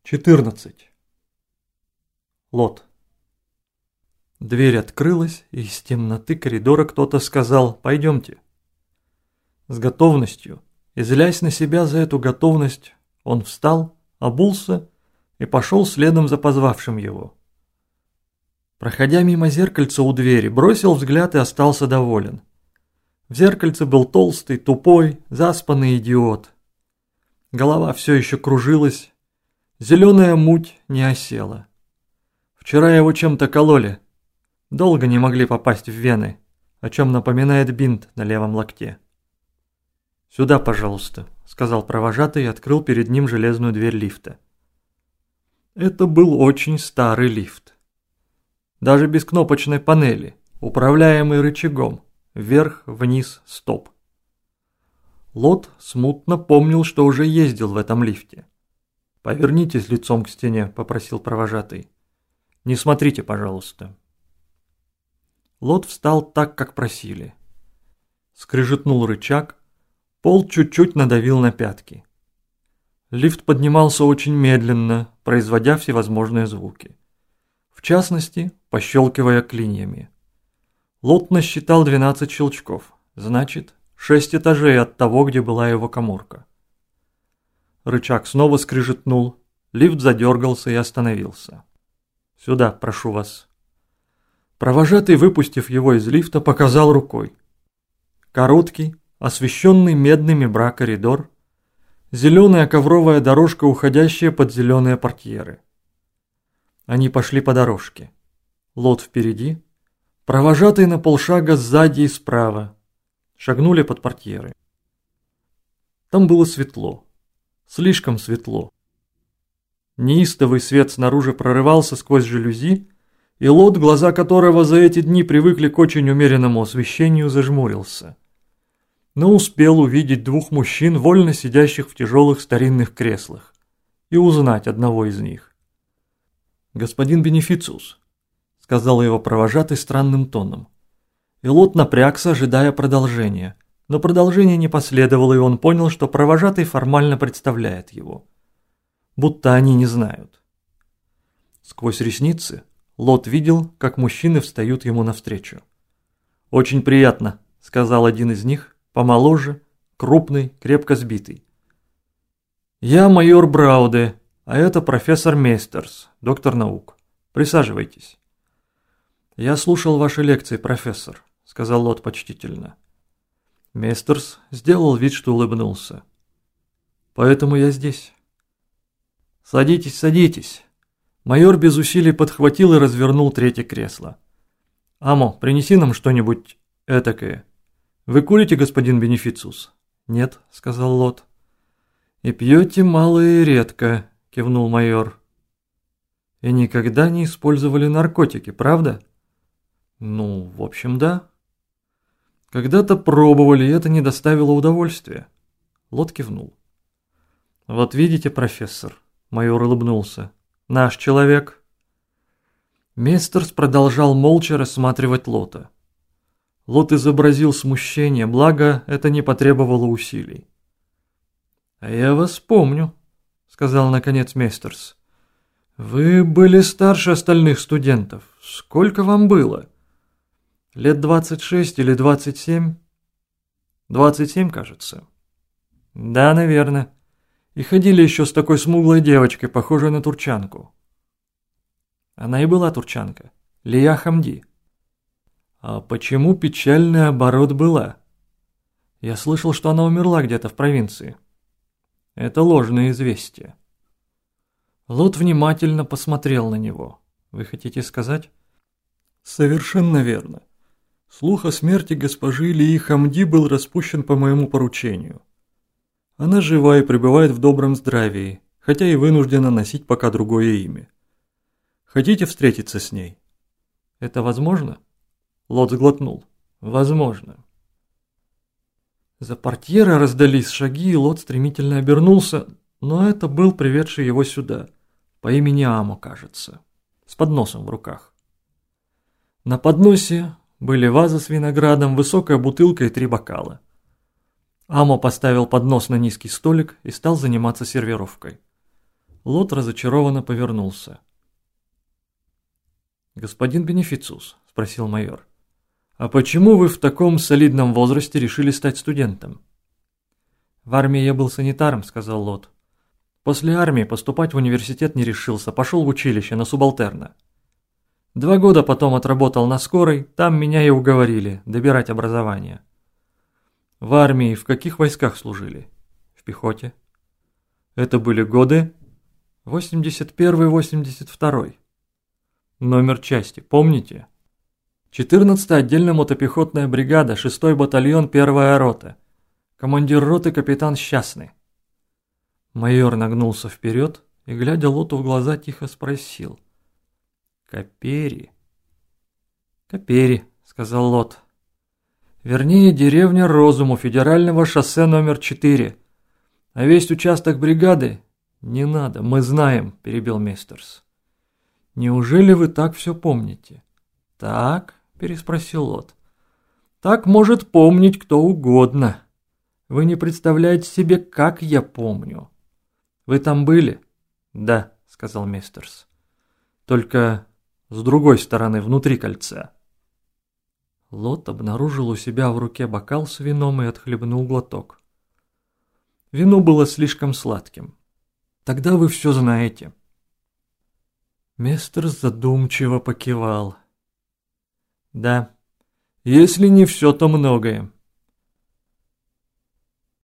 14. Лот. Дверь открылась, и из темноты коридора кто-то сказал «Пойдемте». С готовностью, и злясь на себя за эту готовность, он встал, обулся и пошел следом за позвавшим его. Проходя мимо зеркальца у двери, бросил взгляд и остался доволен. В зеркальце был толстый, тупой, заспанный идиот. Голова все еще кружилась, зеленая муть не осела. Вчера его чем-то кололи. Долго не могли попасть в вены, о чем напоминает бинт на левом локте. «Сюда, пожалуйста», — сказал провожатый и открыл перед ним железную дверь лифта. Это был очень старый лифт. Даже без кнопочной панели, управляемый рычагом, вверх, вниз, стоп. Лот смутно помнил, что уже ездил в этом лифте. «Повернитесь лицом к стене», — попросил провожатый. «Не смотрите, пожалуйста». Лот встал так, как просили. Скрежетнул рычаг, пол чуть-чуть надавил на пятки. Лифт поднимался очень медленно, производя всевозможные звуки. В частности, пощелкивая клиньями. Лот насчитал 12 щелчков, значит, 6 этажей от того, где была его каморка. Рычаг снова скрежетнул, лифт задергался и остановился. «Сюда, прошу вас». Провожатый, выпустив его из лифта, показал рукой. Короткий, освещенный медными бра коридор, зеленая ковровая дорожка, уходящая под зеленые портьеры. Они пошли по дорожке. Лот впереди, провожатый на полшага сзади и справа. Шагнули под портьеры. Там было светло. Слишком светло. Неистовый свет снаружи прорывался сквозь жалюзи, и Лот, глаза которого за эти дни привыкли к очень умеренному освещению, зажмурился. Но успел увидеть двух мужчин, вольно сидящих в тяжелых старинных креслах, и узнать одного из них. «Господин Бенефициус», — сказал его провожатый странным тоном. И Лот напрягся, ожидая продолжения. Но продолжение не последовало, и он понял, что провожатый формально представляет его. Будто они не знают. Сквозь ресницы Лот видел, как мужчины встают ему навстречу. «Очень приятно», — сказал один из них, помоложе, крупный, крепко сбитый. «Я майор Брауде, а это профессор Мейстерс, доктор наук. Присаживайтесь». «Я слушал ваши лекции, профессор», — сказал Лот почтительно. Мейстерс сделал вид, что улыбнулся. «Поэтому я здесь». «Садитесь, садитесь». Майор без усилий подхватил и развернул третье кресло. «Амо, принеси нам что-нибудь этакое. Вы курите, господин Бенефициус?» «Нет», — сказал Лот. «И пьете мало и редко», — кивнул майор. «И никогда не использовали наркотики, правда?» «Ну, в общем, да». «Когда-то пробовали, и это не доставило удовольствия». Лот кивнул. «Вот видите, профессор», — майор улыбнулся, — «наш человек». Мейстерс продолжал молча рассматривать Лота. Лот изобразил смущение, благо это не потребовало усилий. «А я вас помню», — сказал наконец Мейстерс. «Вы были старше остальных студентов. Сколько вам было?» «Лет 26 или 27?» «27, кажется». «Да, наверное. И ходили еще с такой смуглой девочкой, похожей на турчанку». «Она и была турчанка. Лия Хамди». «А почему печальный оборот была?» «Я слышал, что она умерла где-то в провинции». «Это ложное известие». Лот внимательно посмотрел на него. «Вы хотите сказать?» «Совершенно верно. Слух о смерти госпожи Лии Хамди был распущен по моему поручению. Она жива и пребывает в добром здравии, хотя и вынуждена носить пока другое имя. Хотите встретиться с ней?» «Это возможно?» Лот сглотнул. «Возможно». За портьерой раздались шаги, и Лот стремительно обернулся, но это был приведший его сюда, по имени Амо, кажется, с подносом в руках. На подносе были ваза с виноградом, высокая бутылка и 3 бокала. Амо поставил поднос на низкий столик и стал заниматься сервировкой. Лот разочарованно повернулся. «Господин Бенефициус», — спросил майор, — «а почему вы в таком солидном возрасте решили стать студентом?» «В армии я был санитаром», — сказал Лот. «После армии поступать в университет не решился, пошел в училище на субалтерна. 2 года потом отработал на скорой, там меня и уговорили добирать образование». «В армии в каких войсках служили?» «В пехоте». «Это были годы?» 81-82. Номер части, помните? 14-я отдельная мотопехотная бригада, 6-й батальон, 1-я рота. Командир роты капитан Счастный. Майор нагнулся вперед и, глядя Лоту в глаза, тихо спросил. «Капери?» «Капери», — сказал Лот. «Вернее, деревня Розуму, федерального шоссе номер 4. А весь участок бригады...» «Не надо, мы знаем», — перебил Мейстерс. «Неужели вы так все помните?» «Так?» — переспросил Лот. «Так может помнить кто угодно. Вы не представляете себе, как я помню. Вы там были?» «Да», — сказал Мейстерс. «Только с другой стороны, внутри кольца». Лот обнаружил у себя в руке бокал с вином и отхлебнул глоток. Вино было слишком сладким. «Тогда вы все знаете». Мейстерс задумчиво покивал. «Да, если не все, то многое.